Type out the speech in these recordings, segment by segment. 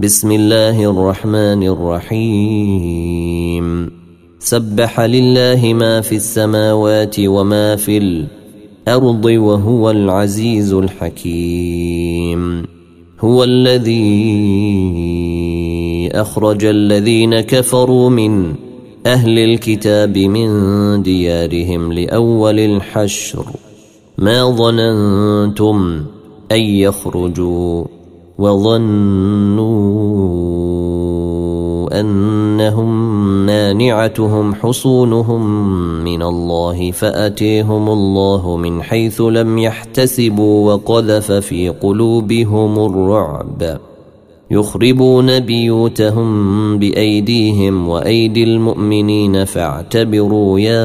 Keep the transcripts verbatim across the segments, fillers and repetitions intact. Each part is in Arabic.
بسم الله الرحمن الرحيم سبح لله ما في السماوات وما في الأرض وهو العزيز الحكيم. هو الذي أخرج الذين كفروا من أهل الكتاب من ديارهم لأول الحشر ما ظننتم أن يخرجوا وظنوا أنهم مانعتهم حصونهم من الله فأتيهم الله من حيث لم يحتسبوا وقذف في قلوبهم الرعب يخربون بيوتهم بأيديهم وأيدي المؤمنين فاعتبروا يا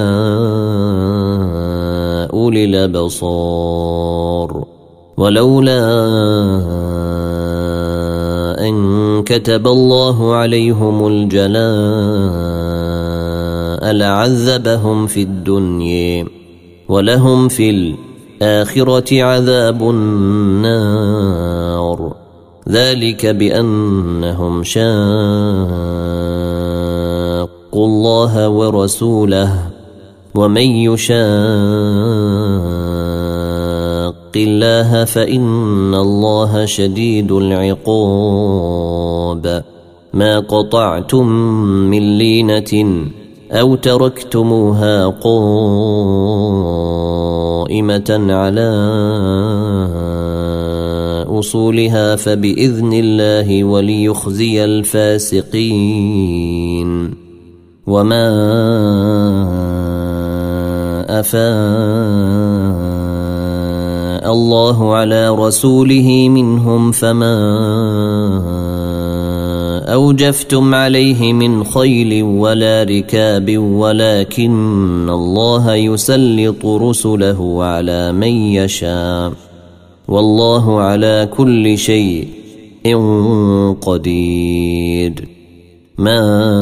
أولي الأبصار. ولولا أن كتب الله عليهم الجلاء لعذبهم في الدنيا ولهم في الآخرة عذاب النار ذلك بأنهم شاقوا الله ورسوله ومن يشاق الله فإن الله شديد العقاب. ما قطعتم من لينة أو تركتموها قائمة على أصولها فبإذن الله وليخزي الفاسقين. وما أفاء الله على رسوله منهم فما أوجفتم عليه من خيل ولا ركاب ولكن الله يسلط رسله على من يشاء والله على كل شيء قدير. ما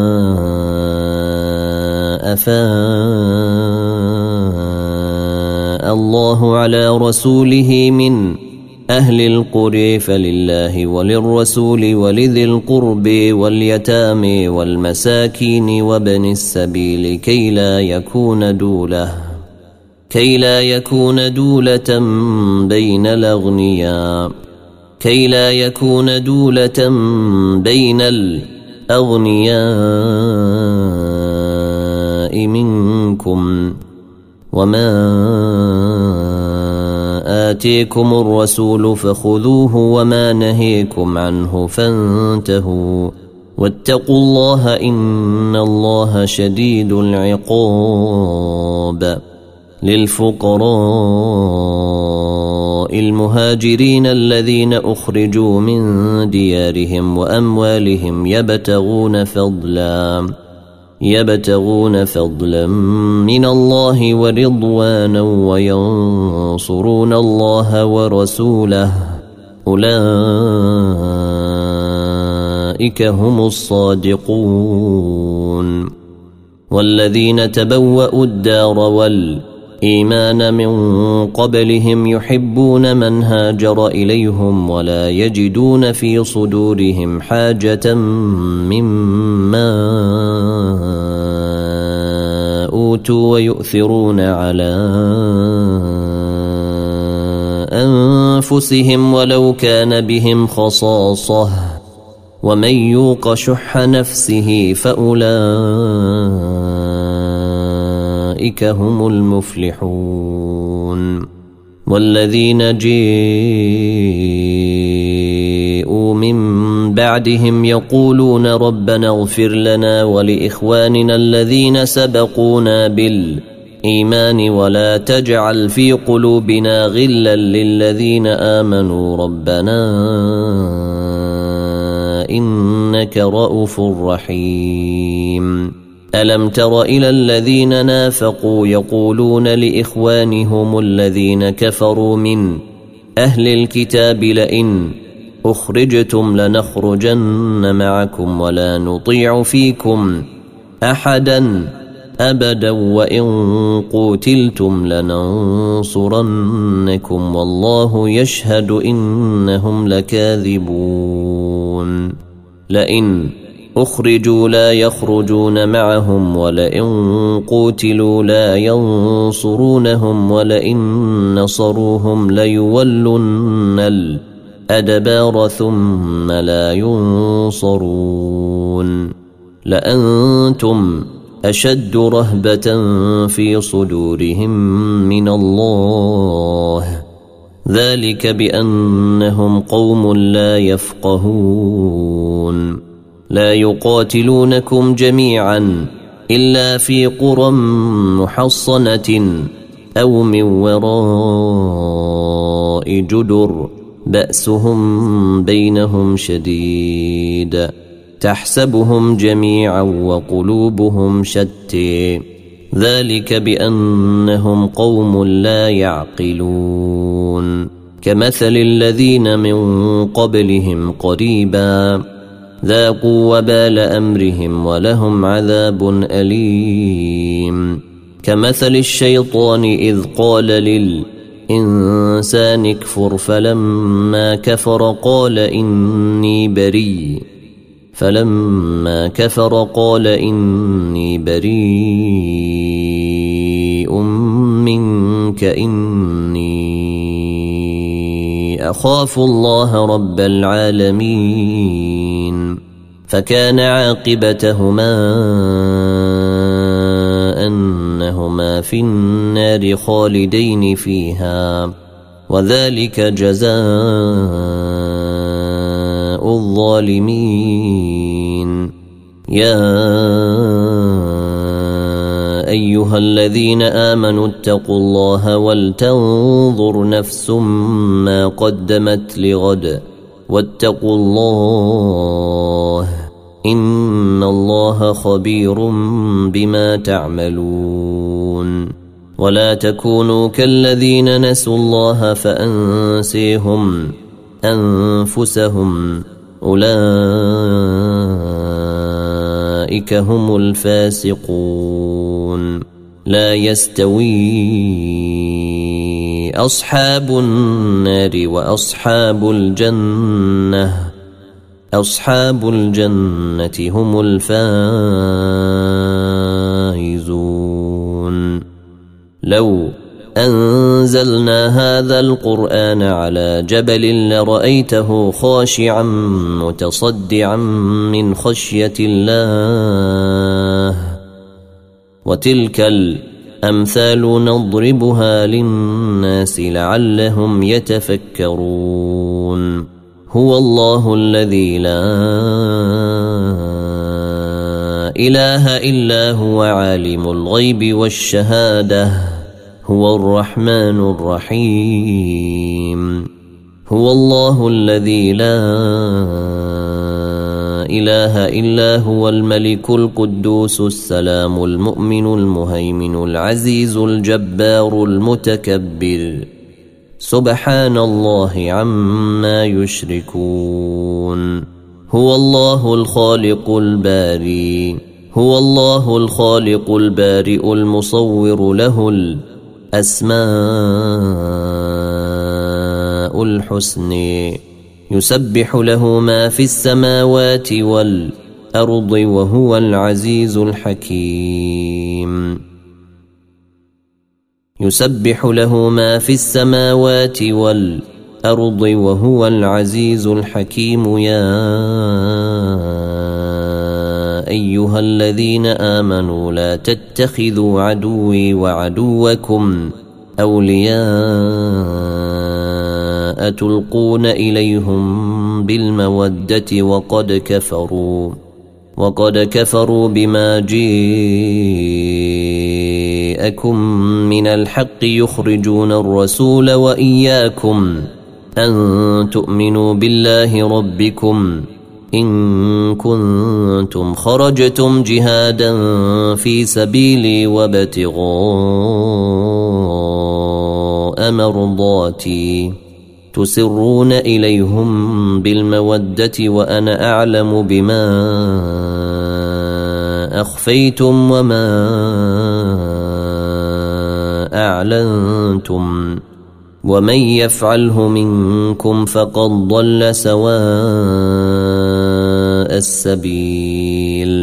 أفاء الله على رسوله من أهل القرى فلله وللرسول ولذي القرب واليتامى والمساكين وابن السبيل كي لا يكون دولة كي لا يكون دولة بين الأغنياء كي لا يكون دولة بين الأغنياء منكم. وما آتيكم الرسول فخذوه وما نهيكم عنه فانتهوا واتقوا الله إن الله شديد العقاب. للفقراء المهاجرين الذين أخرجوا من ديارهم وأموالهم يبتغون فضلا يبتغون فضلا من الله ورضوانا وينصرون الله ورسوله أولئك هم الصادقون. والذين تبوأوا الدار والإيمان من قبلهم يحبون من هاجر إليهم ولا يجدون في صدورهم حاجة مما أوتوا ويؤثرون على أنفسهم ولو كان بهم خصاصة ومن يوق شح نفسه فأولئك هم المفلحون. والذين جاءوا من بعدهم يقولون ربنا اغفر لنا ولإخواننا الذين سبقونا بالإيمان ولا تجعل في قلوبنا غلا للذين آمنوا ربنا إنك رؤوف رحيم. ألم تر إلى الذين نافقوا يقولون لإخوانهم الذين كفروا من أهل الكتاب لئن أخرجتم لنخرجن معكم ولا نطيع فيكم أحدا أبدا وإن قوتلتم لننصرنكم والله يشهد إنهم لكاذبون. لئن أخرجوا لا يخرجون معهم ولئن قوتلوا لا ينصرونهم ولئن نصروهم ليولن الأدبار ثم لا ينصرون لأنتم أشد رهبة في صدورهم من الله ذلك بأنهم قوم لا يفقهون لا يقاتلونكم جميعا إلا في قرى محصنة أو من وراء جدر بأسهم بينهم شديد تحسبهم جميعا وقلوبهم شتى ذلك بأنهم قوم لا يعقلون كمثل الذين من قبلهم قريبا ذاقوا وبال أمرهم ولهم عذاب أليم كمثل الشيطان إذ قال للإنسان اكفر فلما كفر قال إني بريء فلما كفر قال إني بريء منك إني أخاف الله رب العالمين فكان عاقبتهما أنهما في النار خالدين فيها وذلك جزاء الظالمين يا أيها الذين آمنوا اتقوا الله ولتنظر نفس ما قدمت لغد واتقوا الله إن الله خبير بما تعملون ولا تكونوا كالذين نسوا الله فأنسيهم أنفسهم أولئك هم الفاسقون لا يستوي أصحاب النار وأصحاب الجنة أصحاب الجنة هم الفائزون لو أنزلنا هذا القرآن على جبل لرأيته خاشعا متصدعا من خشية الله وتلك الأمثال نضربها للناس لعلهم يتفكرون هو الله الذي لا إله إلا هو عالم الغيب والشهادة هو الرحمن الرحيم هو الله الذي لا إله إلا هو الملك القدوس السلام المؤمن المهيمن العزيز الجبار المتكبر سبحان الله عما يشركون هو الله الخالق الباري هو الله الخالق البارئ المصور له الأسماء الحسن يسبح له ما في السماوات والأرض وهو العزيز الحكيم يسبح له ما في السماوات والأرض وهو العزيز الحكيم يا أيها الذين آمنوا لا تتخذوا عدوي وعدوكم أولياء تلقون إليهم بالمودة وقد كفروا وقد كفروا بما جاءكم من الحق يخرجون الرسول وإياكم أن تؤمنوا بالله ربكم إن كنتم خرجتم جهادا في سبيلي وابتغاء مرضاتي تسرون إليهم بالمودة وأنا أعلم بما أخفيتم وما أعلنتم ومن يفعله منكم فقد ضل سواء السبيل